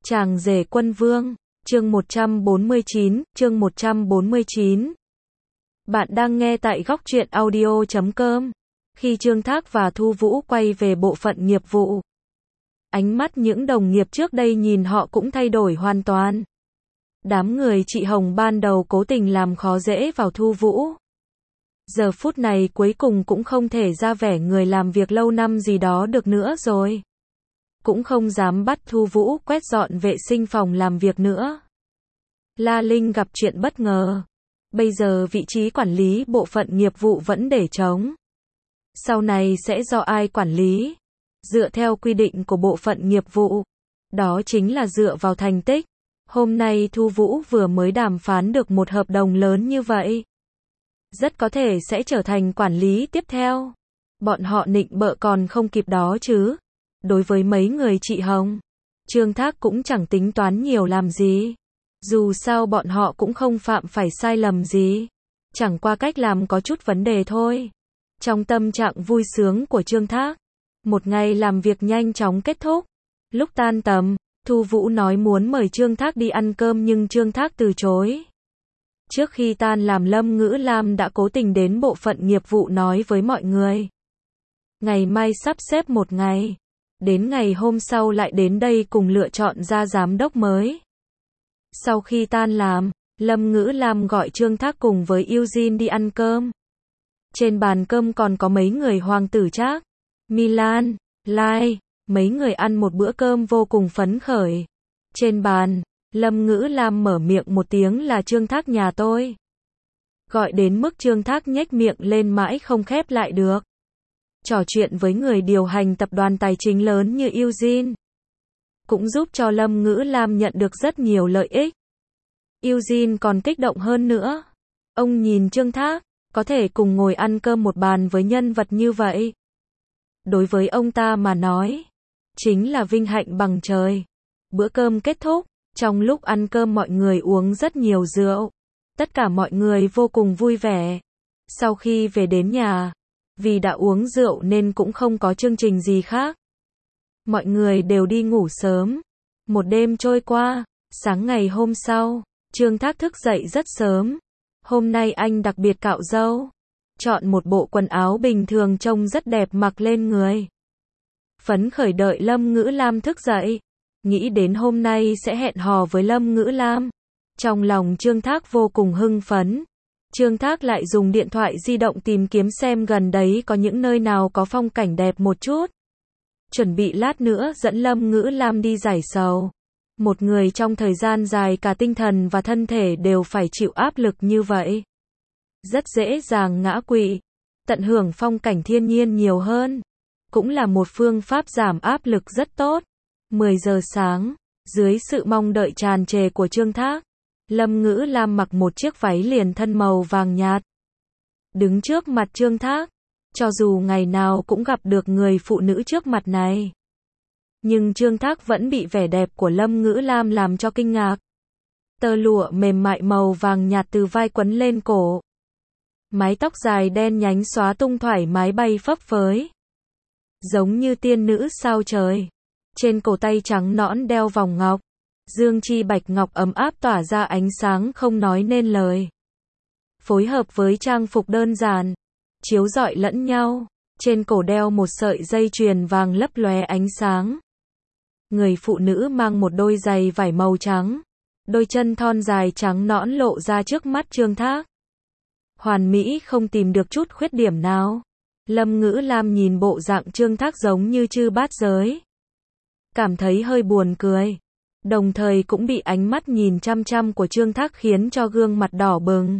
Chàng rể quân vương, chương 149, chương 149. Bạn đang nghe tại góc truyện audio.com. Khi Trương Thác và Thu Vũ quay về bộ phận nghiệp vụ, ánh mắt những đồng nghiệp trước đây nhìn họ cũng thay đổi hoàn toàn. Đám người chị Hồng ban đầu cố tình làm khó dễ vào Thu Vũ. Giờ phút này cuối cùng cũng không thể ra vẻ người làm việc lâu năm gì đó được nữa rồi. Cũng không dám bắt Thu Vũ quét dọn vệ sinh phòng làm việc nữa. La Linh gặp chuyện bất ngờ. Bây giờ vị trí quản lý bộ phận nghiệp vụ vẫn để trống. Sau này sẽ do ai quản lý? Dựa theo quy định của bộ phận nghiệp vụ. Đó chính là dựa vào thành tích. Hôm nay Thu Vũ vừa mới đàm phán được một hợp đồng lớn như vậy. Rất có thể sẽ trở thành quản lý tiếp theo. Bọn họ nịnh bợ còn không kịp đó chứ. Đối với mấy người chị Hồng, Trương Thác cũng chẳng tính toán nhiều làm gì. Dù sao bọn họ cũng không phạm phải sai lầm gì. Chẳng qua cách làm có chút vấn đề thôi. Trong tâm trạng vui sướng của Trương Thác, một ngày làm việc nhanh chóng kết thúc. Lúc tan tầm, Thu Vũ nói muốn mời Trương Thác đi ăn cơm nhưng Trương Thác từ chối. Trước khi tan làm Lâm Ngữ Lam đã cố tình đến bộ phận nghiệp vụ nói với mọi người. Ngày mai sắp xếp một ngày. Đến ngày hôm sau lại đến đây cùng lựa chọn ra giám đốc mới. Sau khi tan làm, Lâm Ngữ Lam gọi Trương Thác cùng với Eugene đi ăn cơm. Trên bàn cơm còn có mấy người hoàng tử Trác, Milan, Lai, mấy người ăn một bữa cơm vô cùng phấn khởi. Trên bàn, Lâm Ngữ Lam mở miệng một tiếng là Trương Thác nhà tôi. Gọi đến mức Trương Thác nhếch miệng lên mãi không khép lại được. Trò chuyện với người điều hành tập đoàn tài chính lớn như Eugene cũng giúp cho Lâm Ngữ Lam nhận được rất nhiều lợi ích. Eugene còn kích động hơn nữa. Ông nhìn Trương Thác, có thể cùng ngồi ăn cơm một bàn với nhân vật như vậy. Đối với ông ta mà nói, chính là vinh hạnh bằng trời. Bữa cơm kết thúc, trong lúc ăn cơm mọi người uống rất nhiều rượu. Tất cả mọi người vô cùng vui vẻ. Sau khi về đến nhà, vì đã uống rượu nên cũng không có chương trình gì khác. Mọi người đều đi ngủ sớm. Một đêm trôi qua, sáng ngày hôm sau, Trương Thác thức dậy rất sớm. Hôm nay anh đặc biệt cạo râu. Chọn một bộ quần áo bình thường trông rất đẹp mặc lên người. Phấn khởi đợi Lâm Ngữ Lam thức dậy. Nghĩ đến hôm nay sẽ hẹn hò với Lâm Ngữ Lam. Trong lòng Trương Thác vô cùng hưng phấn. Trương Thác lại dùng điện thoại di động tìm kiếm xem gần đấy có những nơi nào có phong cảnh đẹp một chút. Chuẩn bị lát nữa dẫn Lâm Ngữ Lam đi giải sầu. Một người trong thời gian dài cả tinh thần và thân thể đều phải chịu áp lực như vậy. Rất dễ dàng ngã quỵ. Tận hưởng phong cảnh thiên nhiên nhiều hơn. Cũng là một phương pháp giảm áp lực rất tốt. 10 giờ sáng, dưới sự mong đợi tràn trề của Trương Thác, Lâm Ngữ Lam mặc một chiếc váy liền thân màu vàng nhạt. Đứng trước mặt Trương Thác, cho dù ngày nào cũng gặp được người phụ nữ trước mặt này. Nhưng Trương Thác vẫn bị vẻ đẹp của Lâm Ngữ Lam làm cho kinh ngạc. Tơ lụa mềm mại màu vàng nhạt từ vai quấn lên cổ. Mái tóc dài đen nhánh xóa tung thoải mái bay phấp phới. Giống như tiên nữ sao trời. Trên cổ tay trắng nõn đeo vòng ngọc. Dương chi bạch ngọc ấm áp tỏa ra ánh sáng không nói nên lời. Phối hợp với trang phục đơn giản, chiếu rọi lẫn nhau. Trên cổ đeo một sợi dây chuyền vàng lấp lóe ánh sáng. Người phụ nữ mang một đôi giày vải màu trắng. Đôi chân thon dài trắng nõn lộ ra trước mắt Trương Thác. Hoàn mỹ không tìm được chút khuyết điểm nào. Lâm Ngữ Lam nhìn bộ dạng Trương Thác giống như chư bát giới. Cảm thấy hơi buồn cười. Đồng thời cũng bị ánh mắt nhìn chăm chăm của Trương Thác khiến cho gương mặt đỏ bừng.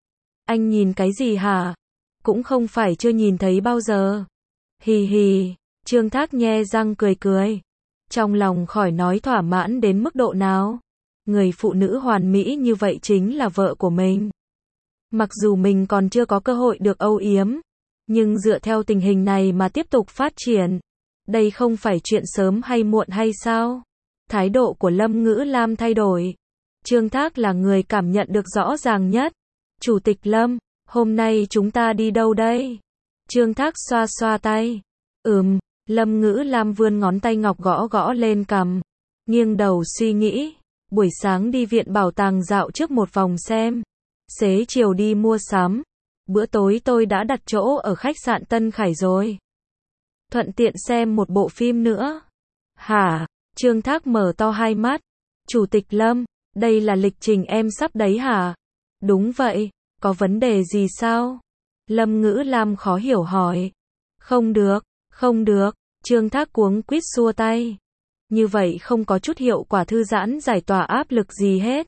Anh nhìn cái gì hả? Cũng không phải chưa nhìn thấy bao giờ. Hì hì, Trương Thác nhe răng cười cười. Trong lòng khỏi nói thỏa mãn đến mức độ nào. Người phụ nữ hoàn mỹ như vậy chính là vợ của mình. Mặc dù mình còn chưa có cơ hội được âu yếm, nhưng dựa theo tình hình này mà tiếp tục phát triển, đây không phải chuyện sớm hay muộn hay sao? Thái độ của Lâm Ngữ Lam thay đổi. Trương Thác là người cảm nhận được rõ ràng nhất. Chủ tịch Lâm, hôm nay chúng ta đi đâu đây? Trương Thác xoa xoa tay. Lâm Ngữ Lam vươn ngón tay ngọc gõ gõ lên cằm. Nghiêng đầu suy nghĩ, buổi sáng đi viện bảo tàng dạo trước một vòng xem, xế chiều đi mua sắm, bữa tối tôi đã đặt chỗ ở khách sạn Tân Khải rồi. Thuận tiện xem một bộ phim nữa. Hả? Trương Thác mở to hai mắt. Chủ tịch Lâm, đây là lịch trình em sắp đấy hả? Đúng vậy, có vấn đề gì sao? Lâm Ngữ Lam khó hiểu hỏi. Không được, không được, Trương Thác cuống quýt xua tay. Như vậy không có chút hiệu quả thư giãn giải tỏa áp lực gì hết.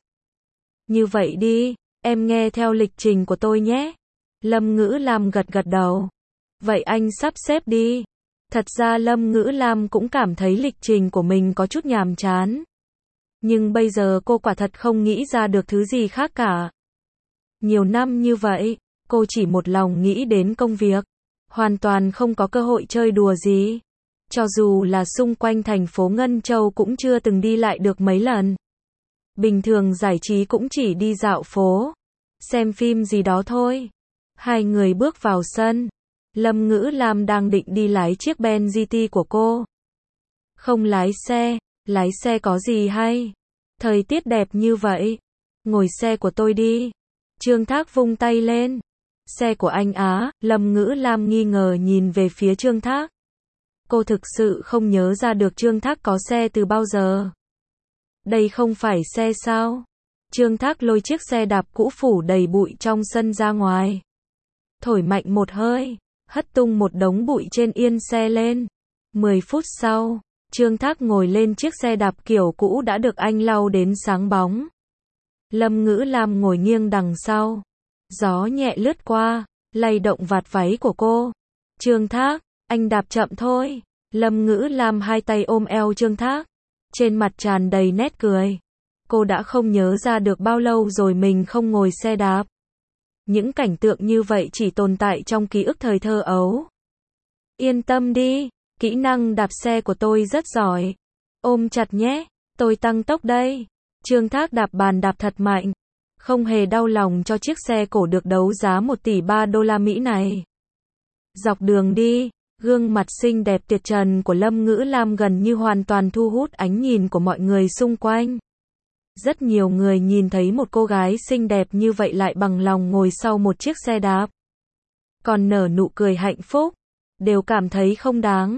Như vậy đi, em nghe theo lịch trình của tôi nhé. Lâm Ngữ Lam gật gật đầu. Vậy anh sắp xếp đi. Thật ra Lâm Ngữ Lam cũng cảm thấy lịch trình của mình có chút nhàm chán. Nhưng bây giờ cô quả thật không nghĩ ra được thứ gì khác cả. Nhiều năm như vậy, cô chỉ một lòng nghĩ đến công việc. Hoàn toàn không có cơ hội chơi đùa gì. Cho dù là xung quanh thành phố Ngân Châu cũng chưa từng đi lại được mấy lần. Bình thường giải trí cũng chỉ đi dạo phố, xem phim gì đó thôi. Hai người bước vào sân. Lâm Ngữ Lam đang định đi lái chiếc Ben GT của cô. Không lái xe có gì hay? Thời tiết đẹp như vậy. Ngồi xe của tôi đi. Trương Thác vung tay lên. Xe của anh á? Lâm Ngữ Lam nghi ngờ nhìn về phía Trương Thác. Cô thực sự không nhớ ra được Trương Thác có xe từ bao giờ. Đây không phải xe sao? Trương Thác lôi chiếc xe đạp cũ phủ đầy bụi trong sân ra ngoài. Thổi mạnh một hơi, hất tung một đống bụi trên yên xe lên. 10 phút sau, Trương Thác ngồi lên chiếc xe đạp kiểu cũ đã được anh lau đến sáng bóng. Lâm Ngữ Lam ngồi nghiêng đằng sau. Gió nhẹ lướt qua, lay động vạt váy của cô. Trương Thác, anh đạp chậm thôi. Lâm Ngữ Lam hai tay ôm eo Trương Thác. Trên mặt tràn đầy nét cười. Cô đã không nhớ ra được bao lâu rồi mình không ngồi xe đạp. Những cảnh tượng như vậy chỉ tồn tại trong ký ức thời thơ ấu. Yên tâm đi, kỹ năng đạp xe của tôi rất giỏi. Ôm chặt nhé, tôi tăng tốc đây. Trương Thác đạp bàn đạp thật mạnh. Không hề đau lòng cho chiếc xe cổ được đấu giá 1 tỷ 3 đô la Mỹ này. Dọc đường đi, gương mặt xinh đẹp tuyệt trần của Lâm Ngữ Lam gần như hoàn toàn thu hút ánh nhìn của mọi người xung quanh. Rất nhiều người nhìn thấy một cô gái xinh đẹp như vậy lại bằng lòng ngồi sau một chiếc xe đạp. Còn nở nụ cười hạnh phúc, đều cảm thấy không đáng.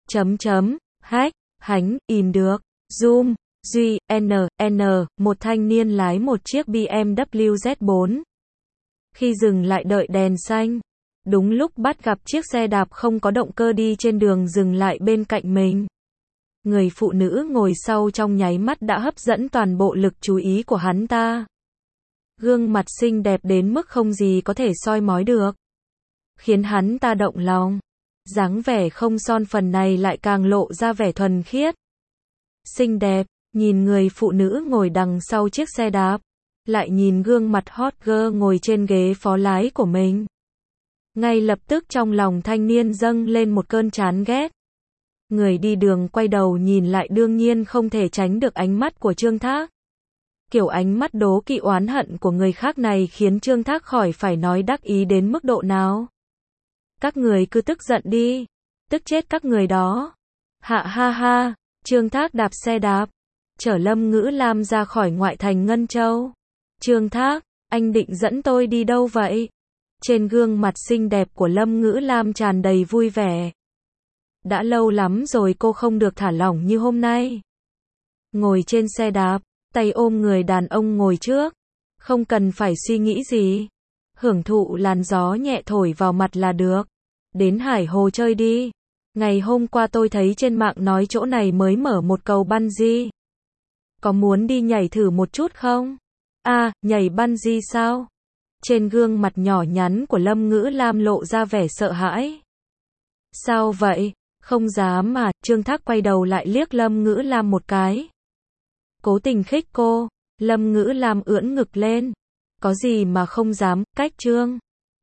Hack, hánh, im được, zoom, duy, một thanh niên lái một chiếc BMW Z4. Khi dừng lại đợi đèn xanh, đúng lúc bắt gặp chiếc xe đạp không có động cơ đi trên đường dừng lại bên cạnh mình. Người phụ nữ ngồi sau trong nháy mắt đã hấp dẫn toàn bộ lực chú ý của hắn ta. Gương mặt xinh đẹp đến mức không gì có thể soi mói được, khiến hắn ta động lòng. Dáng vẻ không son phần này lại càng lộ ra vẻ thuần khiết. Xinh đẹp, nhìn người phụ nữ ngồi đằng sau chiếc xe đạp, lại nhìn gương mặt hot girl ngồi trên ghế phó lái của mình. Ngay lập tức trong lòng thanh niên dâng lên một cơn chán ghét. Người đi đường quay đầu nhìn lại đương nhiên không thể tránh được ánh mắt của Trương Thác. Kiểu ánh mắt đố kỵ oán hận của người khác này khiến Trương Thác khỏi phải nói đắc ý đến mức độ nào. Các người cứ tức giận đi, tức chết các người đó. Hạ ha ha, Trương Thác đạp xe đạp, chở Lâm Ngữ Lam ra khỏi ngoại thành Ngân Châu. Trương Thác, anh định dẫn tôi đi đâu vậy? Trên gương mặt xinh đẹp của Lâm Ngữ Lam tràn đầy vui vẻ. Đã lâu lắm rồi cô không được thả lỏng như hôm nay. Ngồi trên xe đạp, tay ôm người đàn ông ngồi trước. Không cần phải suy nghĩ gì. Hưởng thụ làn gió nhẹ thổi vào mặt là được. Đến Hải Hồ chơi đi. Ngày hôm qua tôi thấy trên mạng nói chỗ này mới mở một cầu bungee. Có muốn đi nhảy thử một chút không? À, nhảy bungee sao? Trên gương mặt nhỏ nhắn của Lâm Ngữ Lam lộ ra vẻ sợ hãi. Sao vậy? Không dám mà. Trương Thác quay đầu lại liếc Lâm Ngữ Lam một cái. Cố tình khích cô. Lâm Ngữ Lam ưỡn ngực lên. Có gì mà không dám, cách Trương